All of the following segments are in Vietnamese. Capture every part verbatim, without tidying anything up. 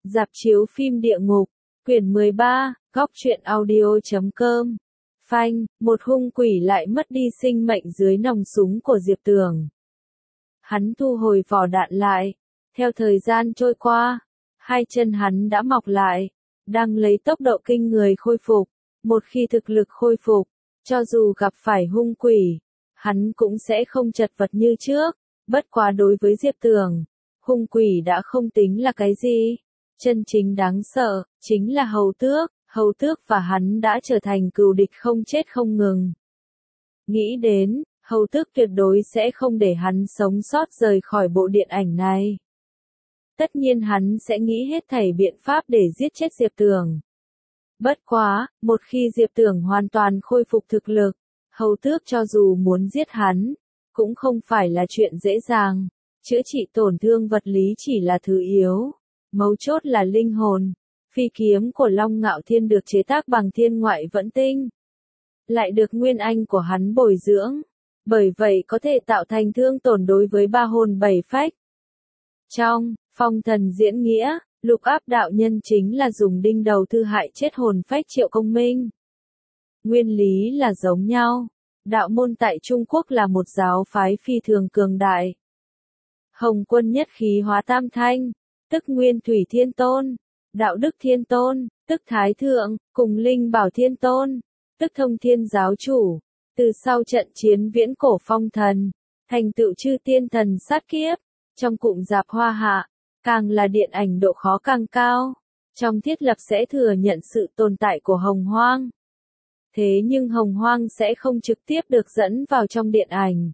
Rạp chiếu phim địa ngục, quyển mười ba, góc truyện audio chấm com. Phanh, một hung quỷ lại mất đi sinh mệnh dưới nòng súng của Diệp Tường. Hắn thu hồi vỏ đạn lại. Theo thời gian trôi qua, hai chân hắn đã mọc lại, đang lấy tốc độ kinh người khôi phục. Một khi thực lực khôi phục, cho dù gặp phải hung quỷ, hắn cũng sẽ không chật vật như trước. Bất quá đối với Diệp Tường, hung quỷ đã không tính là cái gì. Chân chính đáng sợ, chính là hầu tước, hầu tước và hắn đã trở thành cừu địch không chết không ngừng. Nghĩ đến, hầu tước tuyệt đối sẽ không để hắn sống sót rời khỏi bộ điện ảnh này. Tất nhiên hắn sẽ nghĩ hết thảy biện pháp để giết chết Diệp Tường. Bất quá, một khi Diệp Tường hoàn toàn khôi phục thực lực, hầu tước cho dù muốn giết hắn, cũng không phải là chuyện dễ dàng. Chữa trị tổn thương vật lý chỉ là thứ yếu. Mấu chốt là linh hồn. Phi kiếm của Long Ngạo Thiên được chế tác bằng thiên ngoại vẫn tinh, lại được nguyên anh của hắn bồi dưỡng, bởi vậy có thể tạo thành thương tổn đối với ba hồn bảy phách. Trong Phong Thần Diễn Nghĩa, Lục Áp đạo nhân chính là dùng đinh đầu thư hại chết hồn phách Triệu Công Minh. Nguyên lý là giống nhau. Đạo môn tại Trung Quốc là một giáo phái phi thường cường đại. Hồng Quân nhất khí hóa tam thanh, tức Nguyên Thủy Thiên Tôn, Đạo Đức Thiên Tôn, tức Thái Thượng, cùng Linh Bảo Thiên Tôn, tức Thông Thiên Giáo Chủ. Từ sau trận chiến viễn cổ phong thần, thành tựu chư tiên thần sát kiếp, trong cụm Dạp Hoa Hạ, càng là điện ảnh độ khó càng cao, trong thiết lập sẽ thừa nhận sự tồn tại của Hồng Hoang. Thế nhưng Hồng Hoang sẽ không trực tiếp được dẫn vào trong điện ảnh.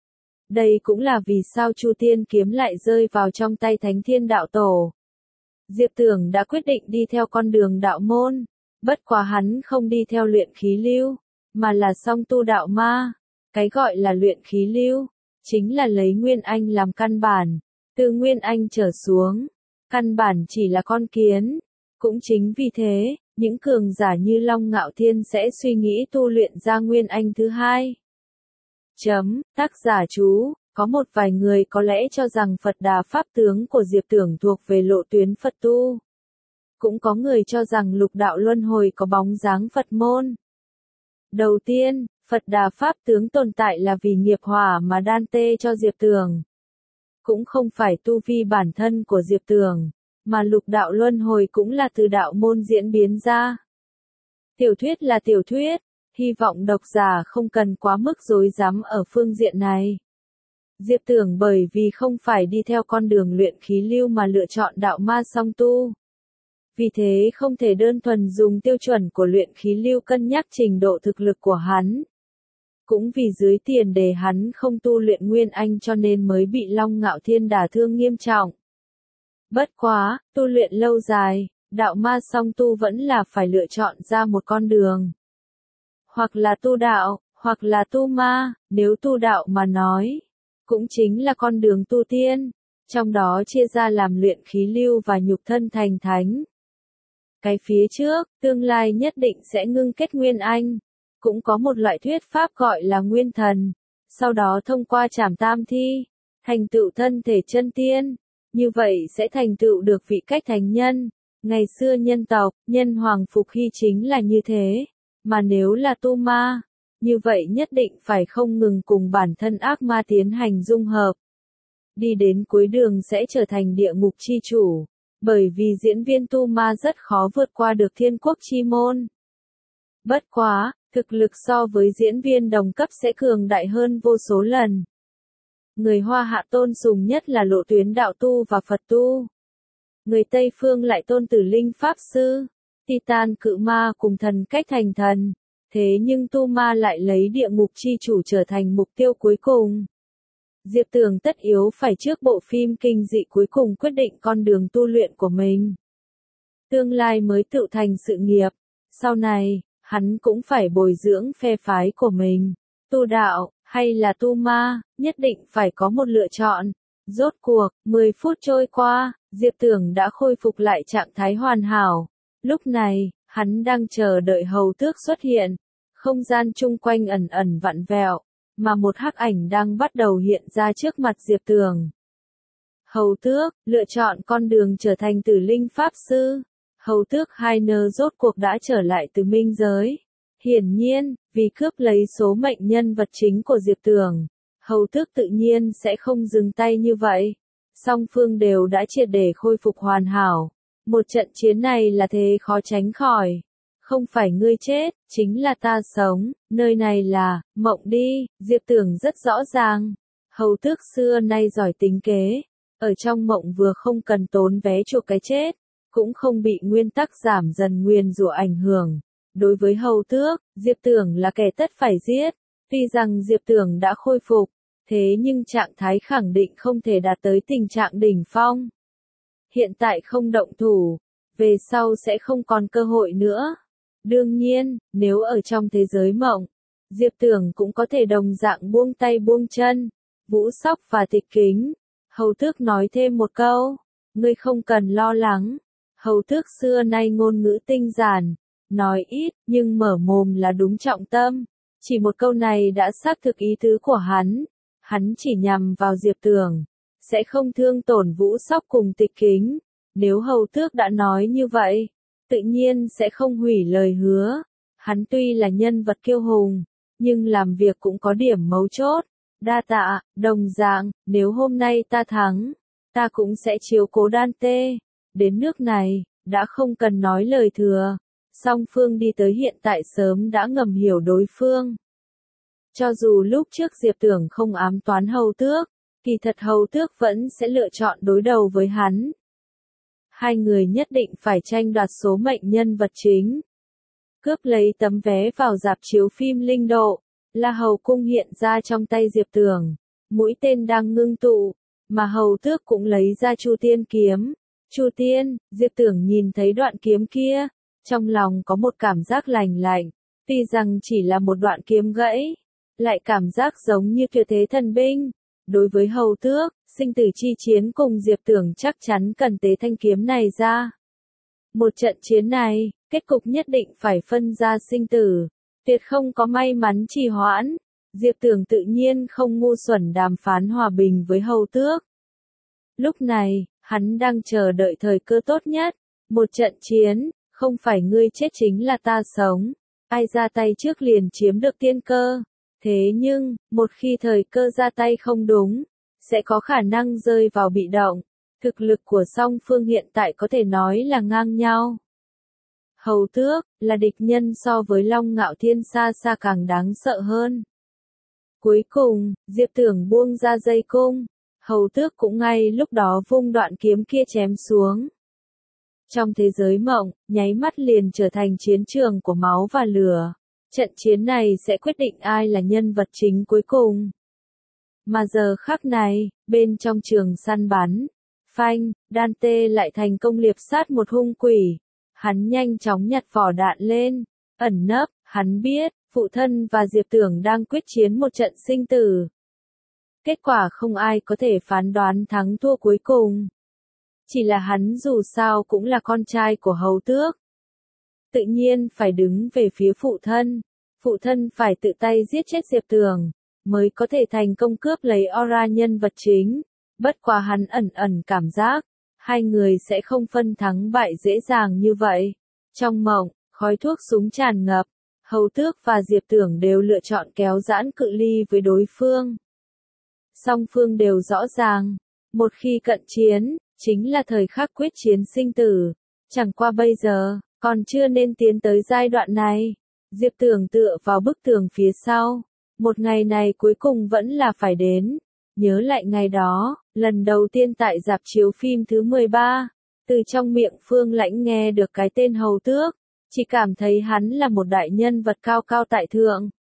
Đây cũng là vì sao Chu Tiên kiếm lại rơi vào trong tay Thánh Thiên Đạo Tổ. Diệp Tường đã quyết định đi theo con đường đạo môn, bất quá hắn không đi theo luyện khí lưu, mà là song tu đạo ma. Cái gọi là luyện khí lưu, chính là lấy Nguyên Anh làm căn bản, từ Nguyên Anh trở xuống, căn bản chỉ là con kiến. Cũng chính vì thế, những cường giả như Long Ngạo Thiên sẽ suy nghĩ tu luyện ra Nguyên Anh thứ hai. Chấm, tác giả chú, có một vài người có lẽ cho rằng Phật Đà Pháp tướng của Diệp Tường thuộc về lộ tuyến Phật tu. Cũng có người cho rằng lục đạo luân hồi có bóng dáng Phật môn. Đầu tiên, Phật Đà Pháp tướng tồn tại là vì nghiệp hỏa mà đan tê cho Diệp Tường. Cũng không phải tu vi bản thân của Diệp Tường, mà lục đạo luân hồi cũng là từ đạo môn diễn biến ra. Tiểu thuyết là tiểu thuyết, hy vọng độc giả không cần quá mức rối rắm ở phương diện này. Diệp Tường bởi vì không phải đi theo con đường luyện khí lưu mà lựa chọn đạo ma song tu. Vì thế không thể đơn thuần dùng tiêu chuẩn của luyện khí lưu cân nhắc trình độ thực lực của hắn. Cũng vì dưới tiền đề hắn không tu luyện Nguyên Anh cho nên mới bị Long Ngạo Thiên đả thương nghiêm trọng. Bất quá, tu luyện lâu dài, đạo ma song tu vẫn là phải lựa chọn ra một con đường. Hoặc là tu đạo, hoặc là tu ma. Nếu tu đạo mà nói, cũng chính là con đường tu tiên, trong đó chia ra làm luyện khí lưu và nhục thân thành thánh. Cái phía trước, tương lai nhất định sẽ ngưng kết Nguyên Anh. Cũng có một loại thuyết pháp gọi là Nguyên Thần, sau đó thông qua trảm tam thi, thành tựu thân thể chân tiên, như vậy sẽ thành tựu được vị cách thánh nhân. Ngày xưa nhân tộc, nhân hoàng Phục Hy chính là như thế, mà nếu là tu ma, như vậy nhất định phải không ngừng cùng bản thân ác ma tiến hành dung hợp. Đi đến cuối đường sẽ trở thành địa ngục chi chủ, bởi vì diễn viên tu ma rất khó vượt qua được thiên quốc chi môn. Bất quá, thực lực so với diễn viên đồng cấp sẽ cường đại hơn vô số lần. Người Hoa Hạ tôn sùng nhất là lộ tuyến đạo tu và Phật tu. Người Tây Phương lại tôn Tử Linh Pháp Sư, Titan Cự Ma cùng thần cách thành thần. Thế nhưng tu ma lại lấy địa ngục chi chủ trở thành mục tiêu cuối cùng. Diệp Tường tất yếu phải trước bộ phim kinh dị cuối cùng quyết định con đường tu luyện của mình. Tương lai mới tự thành sự nghiệp. Sau này, hắn cũng phải bồi dưỡng phe phái của mình. Tu đạo, hay là tu ma, nhất định phải có một lựa chọn. Rốt cuộc, mười phút trôi qua, Diệp Tường đã khôi phục lại trạng thái hoàn hảo. Lúc này, hắn đang chờ đợi hầu tước xuất hiện. Không gian chung quanh ẩn ẩn vặn vẹo, mà một hắc ảnh đang bắt đầu hiện ra trước mặt Diệp Tường. Hầu Tước, lựa chọn con đường trở thành Tử Linh Pháp Sư. Hầu Tước Hainer rốt cuộc đã trở lại từ minh giới. Hiển nhiên, vì cướp lấy số mệnh nhân vật chính của Diệp Tường, Hầu Tước tự nhiên sẽ không dừng tay như vậy. Song phương đều đã triệt để khôi phục hoàn hảo. Một trận chiến này là thế khó tránh khỏi. Không phải ngươi chết, chính là ta sống, nơi này là, mộng đi, Diệp Tường rất rõ ràng. Hầu Tước xưa nay giỏi tính kế, ở trong mộng vừa không cần tốn vé chuộc cái chết, cũng không bị nguyên tắc giảm dần nguyền rủa ảnh hưởng. Đối với Hầu Tước, Diệp Tường là kẻ tất phải giết. Tuy rằng Diệp Tường đã khôi phục, thế nhưng trạng thái khẳng định không thể đạt tới tình trạng đỉnh phong. Hiện tại không động thủ, về sau sẽ không còn cơ hội nữa. Đương nhiên, nếu ở trong thế giới mộng, Diệp Tường cũng có thể đồng dạng buông tay buông chân. Vũ Sóc và Tịch Kính. Hầu Tước nói thêm một câu, ngươi không cần lo lắng. Hầu Tước xưa nay ngôn ngữ tinh giản, nói ít, nhưng mở mồm là đúng trọng tâm. Chỉ một câu này đã xác thực ý tứ của hắn. Hắn chỉ nhằm vào Diệp Tường, sẽ không thương tổn Vũ Sóc cùng Tịch Kính. Nếu Hầu Tước đã nói như vậy, tự nhiên sẽ không hủy lời hứa. Hắn tuy là nhân vật kiêu hùng, nhưng làm việc cũng có điểm mấu chốt. Đa tạ, đồng dạng, nếu hôm nay ta thắng, ta cũng sẽ chiếu cố Đan Tê. Đến nước này, đã không cần nói lời thừa. Song phương đi tới hiện tại sớm đã ngầm hiểu đối phương. Cho dù lúc trước Diệp Tường không ám toán Hầu Tước, kỳ thật Hầu Tước vẫn sẽ lựa chọn đối đầu với hắn. Hai người nhất định phải tranh đoạt số mệnh nhân vật chính. Cướp lấy tấm vé vào rạp chiếu phim Linh Độ. La Hầu cung hiện ra trong tay Diệp Tường, mũi tên đang ngưng tụ, mà Hầu Tước cũng lấy ra Chu Tiên kiếm. Chu Tiên, Diệp Tường nhìn thấy đoạn kiếm kia, trong lòng có một cảm giác lành lạnh, tuy rằng chỉ là một đoạn kiếm gãy, lại cảm giác giống như tuyệt thế thần binh. Đối với Hầu Tước, sinh tử chi chiến cùng Diệp Tường chắc chắn cần tế thanh kiếm này ra. Một trận chiến này, kết cục nhất định phải phân ra sinh tử. Tuyệt không có may mắn trì hoãn, Diệp Tường tự nhiên không ngu xuẩn đàm phán hòa bình với Hầu Tước. Lúc này, hắn đang chờ đợi thời cơ tốt nhất, một trận chiến, không phải ngươi chết chính là ta sống, ai ra tay trước liền chiếm được tiên cơ. Thế nhưng, một khi thời cơ ra tay không đúng, sẽ có khả năng rơi vào bị động. Thực lực của song phương hiện tại có thể nói là ngang nhau. Hầu Tước, là địch nhân so với Long Ngạo Thiên xa xa càng đáng sợ hơn. Cuối cùng, Diệp Tường buông ra dây cung, Hầu Tước cũng ngay lúc đó vung đoạn kiếm kia chém xuống. Trong thế giới mộng, nháy mắt liền trở thành chiến trường của máu và lửa. Trận chiến này sẽ quyết định ai là nhân vật chính cuối cùng. Mà giờ khắc này, bên trong trường săn bắn, phanh, Đan Tê lại thành công liệp sát một hung quỷ. Hắn nhanh chóng nhặt vỏ đạn lên, ẩn nấp, hắn biết, phụ thân và Diệp Tường đang quyết chiến một trận sinh tử. Kết quả không ai có thể phán đoán thắng thua cuối cùng. Chỉ là hắn dù sao cũng là con trai của Hầu Tước. Tự nhiên phải đứng về phía phụ thân. Phụ thân phải tự tay giết chết Diệp Tường, mới có thể thành công cướp lấy aura nhân vật chính. Bất quá hắn ẩn ẩn cảm giác, hai người sẽ không phân thắng bại dễ dàng như vậy. Trong mộng, khói thuốc súng tràn ngập, Hầu Tước và Diệp Tường đều lựa chọn kéo giãn cự ly với đối phương. Song phương đều rõ ràng, một khi cận chiến, chính là thời khắc quyết chiến sinh tử. Chẳng qua bây giờ, còn chưa nên tiến tới giai đoạn này. Diệp Tường tựa vào bức tường phía sau. Một ngày này cuối cùng vẫn là phải đến. Nhớ lại ngày đó, lần đầu tiên tại rạp chiếu phim thứ mười ba, từ trong miệng Phương Lãnh nghe được cái tên Hầu Tước, chỉ cảm thấy hắn là một đại nhân vật cao cao tại thượng.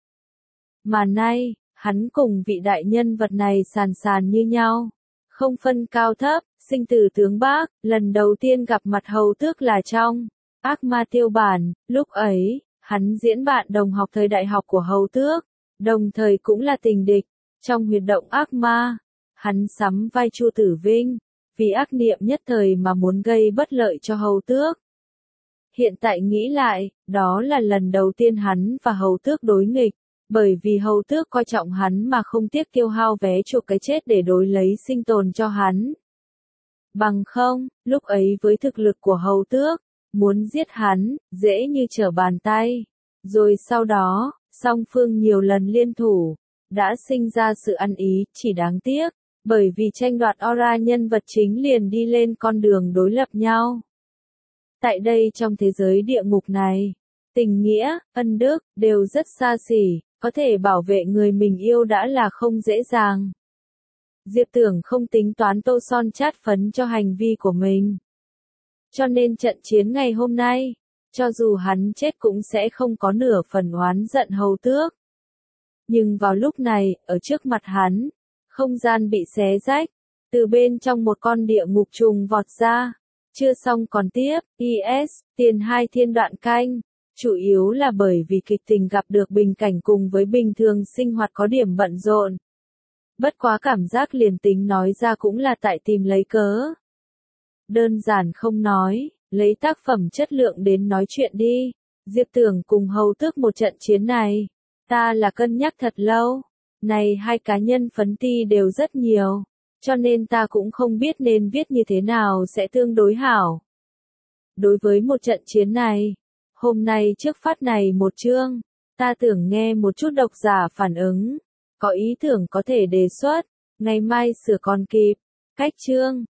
Mà nay, hắn cùng vị đại nhân vật này sàn sàn như nhau, không phân cao thấp, sinh tử tướng Bác, lần đầu tiên gặp mặt Hầu Tước là trong Ác Ma Tiêu Bản. Lúc ấy, hắn diễn bạn đồng học thời đại học của Hầu Tước, đồng thời cũng là tình địch. Trong huyệt động ác ma, hắn sắm vai Chu Tử Vinh, vì ác niệm nhất thời mà muốn gây bất lợi cho Hầu Tước. Hiện tại nghĩ lại, đó là lần đầu tiên hắn và Hầu Tước đối nghịch, bởi vì Hầu Tước coi trọng hắn mà không tiếc tiêu hao vé chuộc cái chết để đối lấy sinh tồn cho hắn. Bằng không, lúc ấy với thực lực của hầu tước, muốn giết hắn, dễ như trở bàn tay. Rồi sau đó, song phương nhiều lần liên thủ, đã sinh ra sự ăn ý, chỉ đáng tiếc, bởi vì tranh đoạt aura nhân vật chính liền đi lên con đường đối lập nhau. Tại đây trong thế giới địa ngục này, tình nghĩa, ân đức, đều rất xa xỉ, có thể bảo vệ người mình yêu đã là không dễ dàng. Diệp Tưởng không tính toán tô son chát phấn cho hành vi của mình. Cho nên trận chiến ngày hôm nay, cho dù hắn chết cũng sẽ không có nửa phần oán giận hầu tước. Nhưng vào lúc này, ở trước mặt hắn, không gian bị xé rách, từ bên trong một con địa ngục trùng vọt ra. Chưa xong còn tiếp, i ét, tiền hai thiên đoạn canh. Chủ yếu là bởi vì kịch tình gặp được bình cảnh cùng với bình thường sinh hoạt có điểm bận rộn. Bất quá cảm giác liền tính nói ra cũng là tại tìm lấy cớ. Đơn giản không nói, lấy tác phẩm chất lượng đến nói chuyện đi. Diệp Tưởng cùng hầu tước một trận chiến này, ta là cân nhắc thật lâu. Này hai cá nhân phấn ti đều rất nhiều, cho nên ta cũng không biết nên viết như thế nào sẽ tương đối hảo. Đối với một trận chiến này, hôm nay trước phát này một chương, ta tưởng nghe một chút độc giả phản ứng, có ý tưởng có thể đề xuất, ngày mai sửa còn kịp. Cách chương